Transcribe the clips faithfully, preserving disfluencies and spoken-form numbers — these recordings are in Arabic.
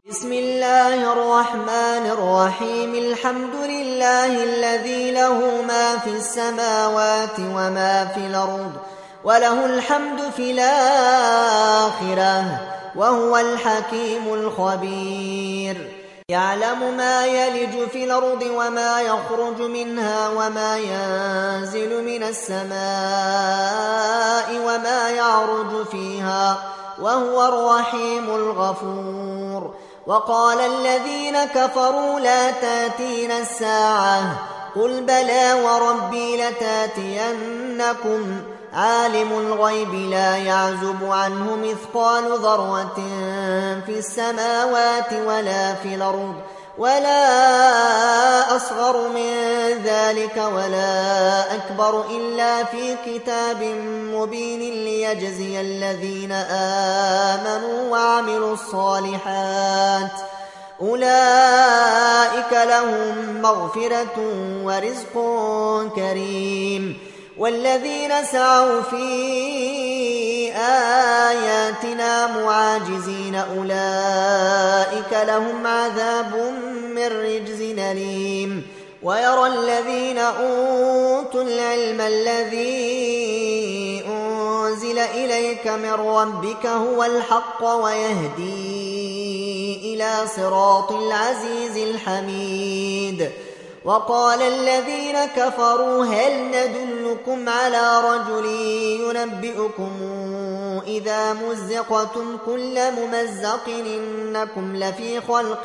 بسم الله الرحمن الرحيم. الحمد لله الذي له ما في السماوات وما في الأرض وله الحمد في الآخرة وهو الحكيم الخبير. يعلم ما يلج في الأرض وما يخرج منها وما ينزل من السماء وما يعرج فيها وهو الرحيم الغفور. وقال الذين كفروا لا تاتينا الساعة قل بلى وربي لتاتينكم عالم الغيب لا يعزب عنه مثقال ذرة في السماوات ولا في الأرض ولا أصغر من ذلك ولا أكبر إلا في كتاب مبين ليجزي الذين آمنوا وعملوا الصالحات أولئك لهم مغفرة ورزق كريم. والذين سعوا في آياتنا معاجزين أولئك لهم عذاب من رجز أليم. ويرى الذين أوتوا العلم الذي أنزل إليك من ربك هو الحق ويهدي إلى صراط العزيز الحميد. وقال الذين كفروا هل ندلكم على رجل ينبئكم إذا مزقتم كل ممزق إنكم لفي خلق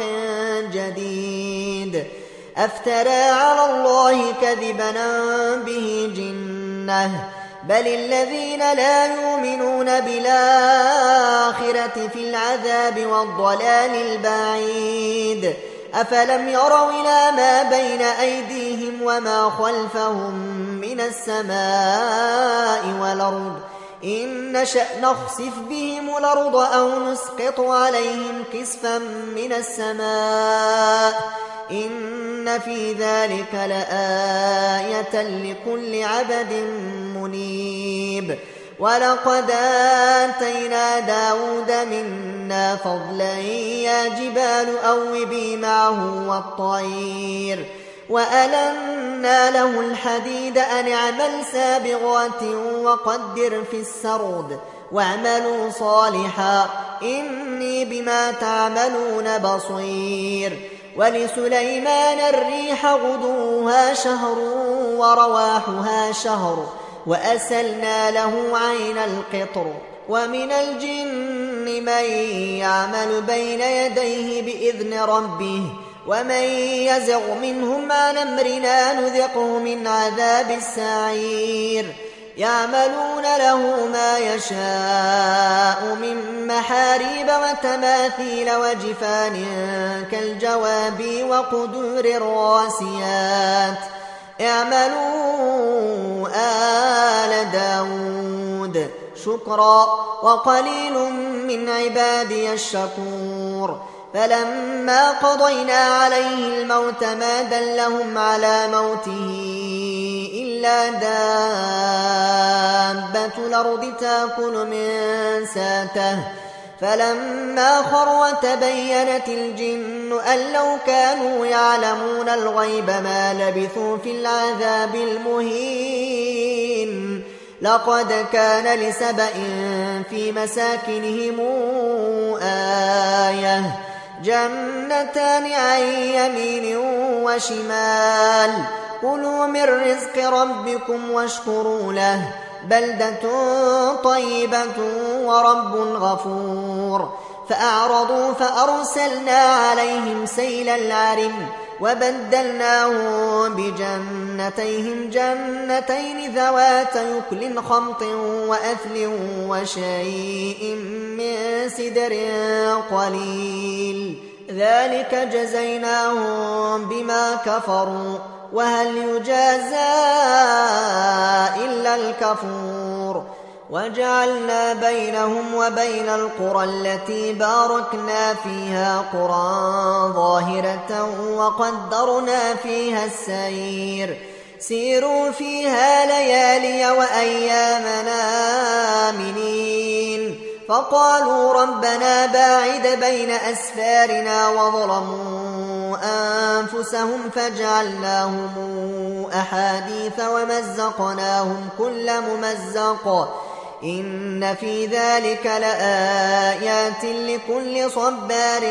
جديد أفترى على الله كذبا به جنة بل الذين لا يؤمنون بالآخرة في العذاب والضلال البعيد. أفلم يروا إلى ما بين أيديهم وما خلفهم من السماء والأرض إن نشأ نخسف بهم الأرض أو نسقط عليهم كسفا من السماء إن في ذلك لآية لكل عبد منيب. ولقد آتينا داود منا فضلا يا جبال أوبي معه والطير وألنا له الحديد أن اعمل سابغات وقدر في السرد واعملوا صالحا إني بما تعملون بصير. ولسليمان الريح غدوها شهر ورواحها شهر وأسلنا له عين القطر. ومن الجن من يعمل بين يديه بإذن ربه ومن يزغ منهم عن أمرنا نذقه من عذاب السعير. يعملون له ما يشاء من محاريب وتماثيل وجفان كالجواب وقدور الراسيات اعملوا آل داود شكرا وقليل من عبادي الشكور. فلما قضينا عليه الموت ما دلهم على موته إلا دابة الأرض تأكل من ساته فلما خر تبينت الجن أن لو كانوا يعلمون الغيب ما لبثوا في العذاب المهين. لقد كان لسبأ في مساكنهم آية جنتان عن يمين وشمال كلوا من رزق ربكم واشكروا له بلدة طيبة ورب غفور. فأعرضوا فأرسلنا عليهم سيل العرم وبدلناهم بجنتيهم جنتين ذوات يكل خمط وأثل وشيء من سدر قليل ذلك جزيناهم بما كفروا وهل يجازى إلا الكفور. وجعلنا بينهم وبين القرى التي باركنا فيها قرى ظاهرة وقدرنا فيها السير سيروا فيها ليالي وأيامنا آمنين فقالوا ربنا باعد بين أسفارنا وظلموا أنفسهم فجعلناهم أحاديث ومزقناهم كل ممزق إن في ذلك لآيات لكل صبار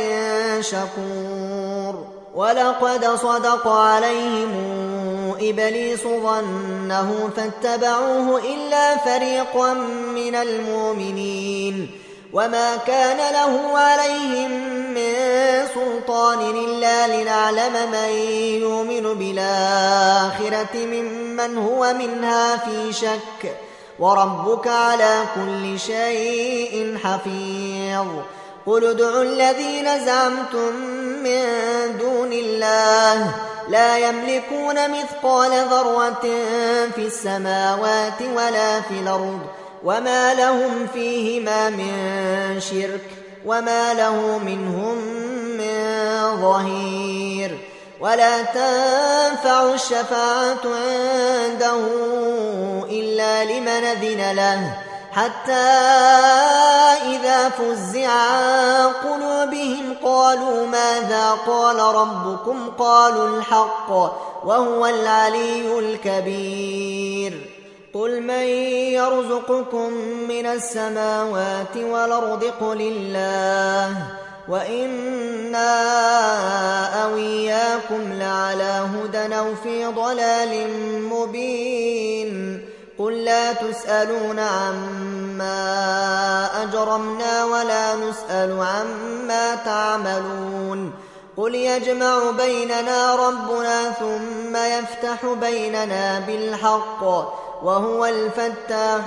شكور ولقد صدق عليهم إبليس ظنه فاتبعوه إلا فريقا من المؤمنين وما كان له عليهم من سلطان إلا لنعلم من يؤمن بالآخرة ممن هو منها في شك وربك على كل شيء حفيظ قل ادعوا الذين زعمتم من دون الله لا يملكون مثقال ذرة في السماوات ولا في الأرض وما لهم فيهما من شرك وما له منهم من ظهير ولا تنفع الشفاعة عنده إلا لمن أذن له حتى إذا فزع عن قلوبهم قالوا ماذا قال ربكم قالوا الحق وهو العلي الكبير قل من يرزقكم من السماوات والأرض قل الله وإنا أو إياكم لعلى هدى أو في ضلال مبين قل لا تسألون عما أجرمنا ولا نسأل عما تعملون قل يجمع بيننا ربنا ثم يفتح بيننا بالحق وهو الفتاح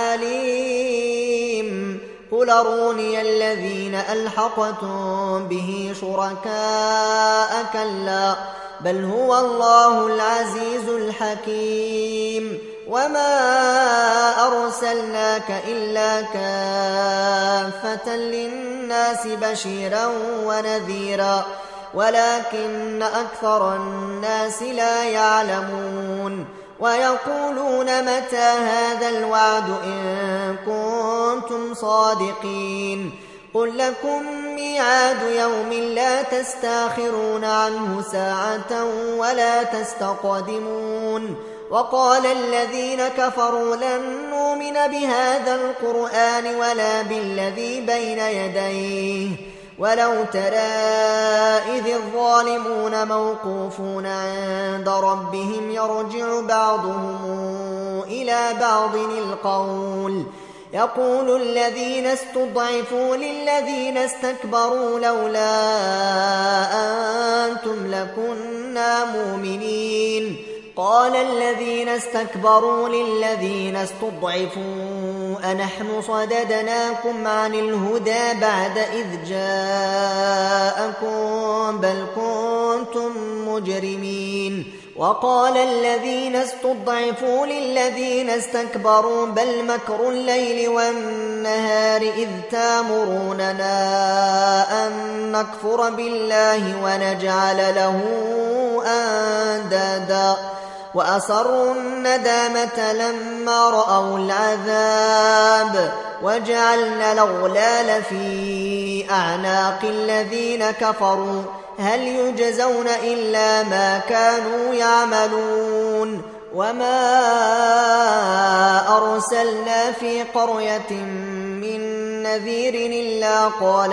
العليم قل أروني الذين ألحقتم به شركاء كلا بل هو الله العزيز الحكيم وما أرسلناك إلا كافة للناس بشيرا ونذيرا ولكن أكثر الناس لا يعلمون ويقولون متى هذا الوعد إن كنتم صادقين قل لكم ميعاد يوم لا تستاخرون عنه ساعة ولا تستقدمون وقال الذين كفروا لن نؤمن بهذا القرآن ولا بالذي بين يديه ولو ترى إذ الظالمون موقوفون عند ربهم يرجع بعضهم إلى بعض القول يقول الذين استضعفوا للذين استكبروا لولا أنتم لكنا مؤمنين قال الذين استكبروا للذين استضعفوا أنحن صددناكم عن الهدى بعد إذ جاءكم بل كنتم مجرمين وقال الذين استضعفوا للذين استكبروا بل مكر الليل والنهار إذ تامروننا أن نكفر بالله ونجعل له أندادا وأسروا الندامة لما رأوا العذاب وجعلنا الأغلال في أعناق الذين كفروا هل يجزون إلا ما كانوا يعملون وما أرسلنا في قرية من نذير إلا قال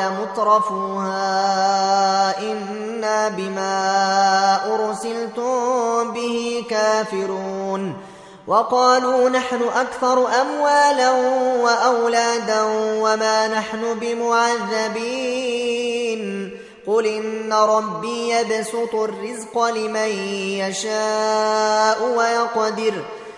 مترفوها إنا بما أرسلتم به كافرون وقالوا نحن أكثر أموالا وأولادا وما نحن بمعذبين قل إن ربي يبسط الرزق لمن يشاء ويقدر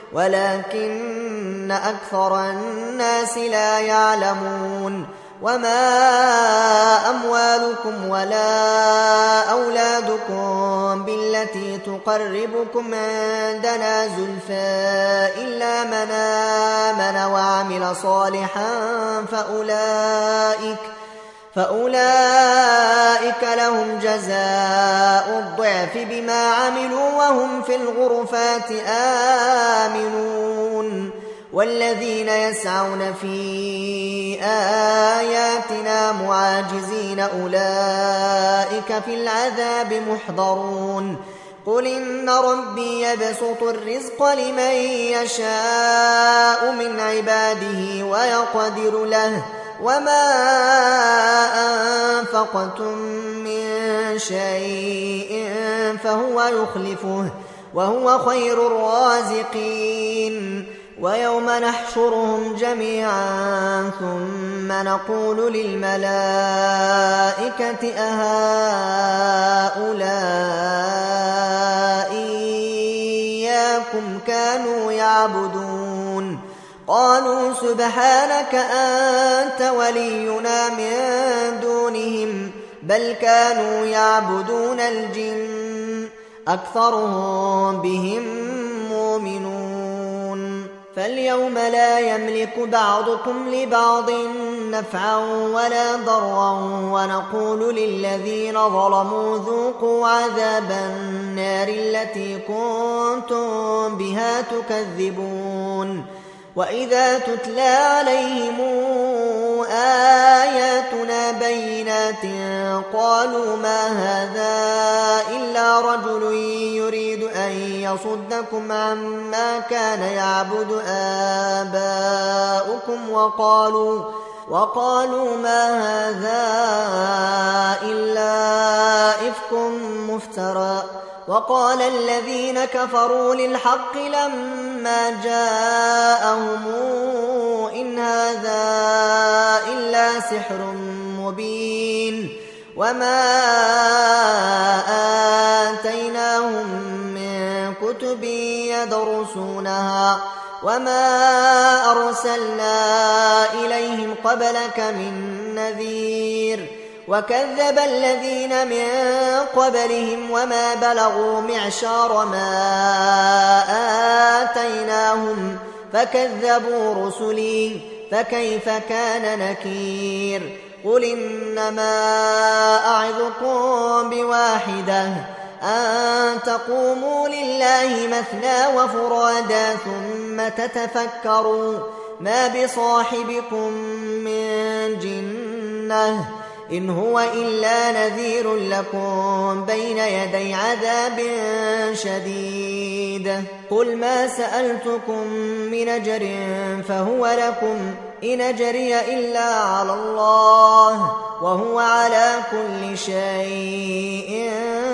ولكن أكثر الناس لا يعلمون وما أموالكم ولا أولادكم بالتي تقربكم عندنا زلفى إلا من آمن وعمل صالحا فأولئك فأولئك لهم جزاء الضعف بما عملوا وهم في الغرفات آمنون والذين يسعون في آياتنا معاجزين أولئك في العذاب محضرون قل إن ربي يبسط الرزق لمن يشاء من عباده ويقدر له وما أنفقتم من شيء فهو يخلفه وهو خير الرازقين ويوم نحشرهم جميعا ثم نقول للملائكة أهؤلاء إياكم كانوا يعبدون قالوا سبحانك أنت ولينا من دونهم بل كانوا يعبدون الجن أكثرهم بهم مؤمنون فاليوم لا يملك بعضكم لبعض نفعا ولا ضرا ونقول للذين ظلموا ذوقوا عذاب النار التي كنتم بها تكذبون وإذا تتلى عليهم آياتنا بينات قالوا ما هذا إلا رجل يريد أن يصدكم عما كان يعبد آباؤكم وقالوا وقالوا ما هذا إلا إفك مفترى وقال الذين كفروا للحق لما جاءهم إن هذا إلا سحر مبين وما آتيناهم من كتب يدرسونها وما أرسلنا إليهم قبلك من نذير وكذب الذين من قبلهم وما بلغوا معشار ما آتيناهم فكذبوا رسلي فكيف كان نكير قل إنما أعظكم بواحدة أن تقوموا لله مثنى وفرادا ثم تتفكروا ما بصاحبكم من جنة إن هو إلا نذير لكم بين يدي عذاب شديد قل ما سألتكم من أجر فهو لكم إن أجري إلا على الله وهو على كل شيء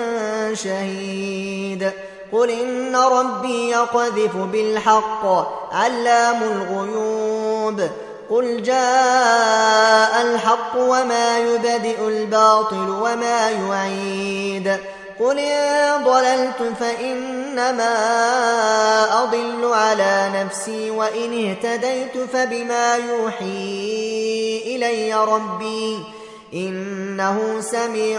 شهيد قل إن ربي يقذف بالحق علام الغيوب قل جاء الحق وما يبدئ الباطل وما يعيد قل إن ضللت فإنما أضل على نفسي وإن اهتديت فبما يوحي إلي ربي إنه سميع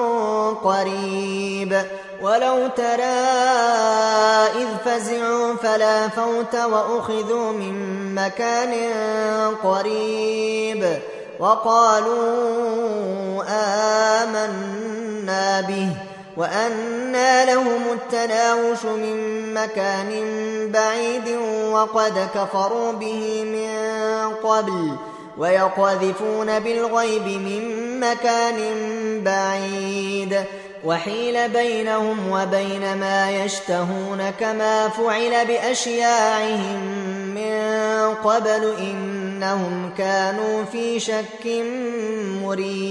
قريب ولو ترى إذ فزعوا فلا فوت وأخذوا من مكان قريب وقالوا آمنا به وأنى لهم التناوش من مكان بعيد وقد كفروا به من قبل ويقذفون بالغيب من مكان بعيد وحيل بينهم وبين ما يشتهون كما فعل بأشياعهم من قبل إنهم كانوا في شك مريب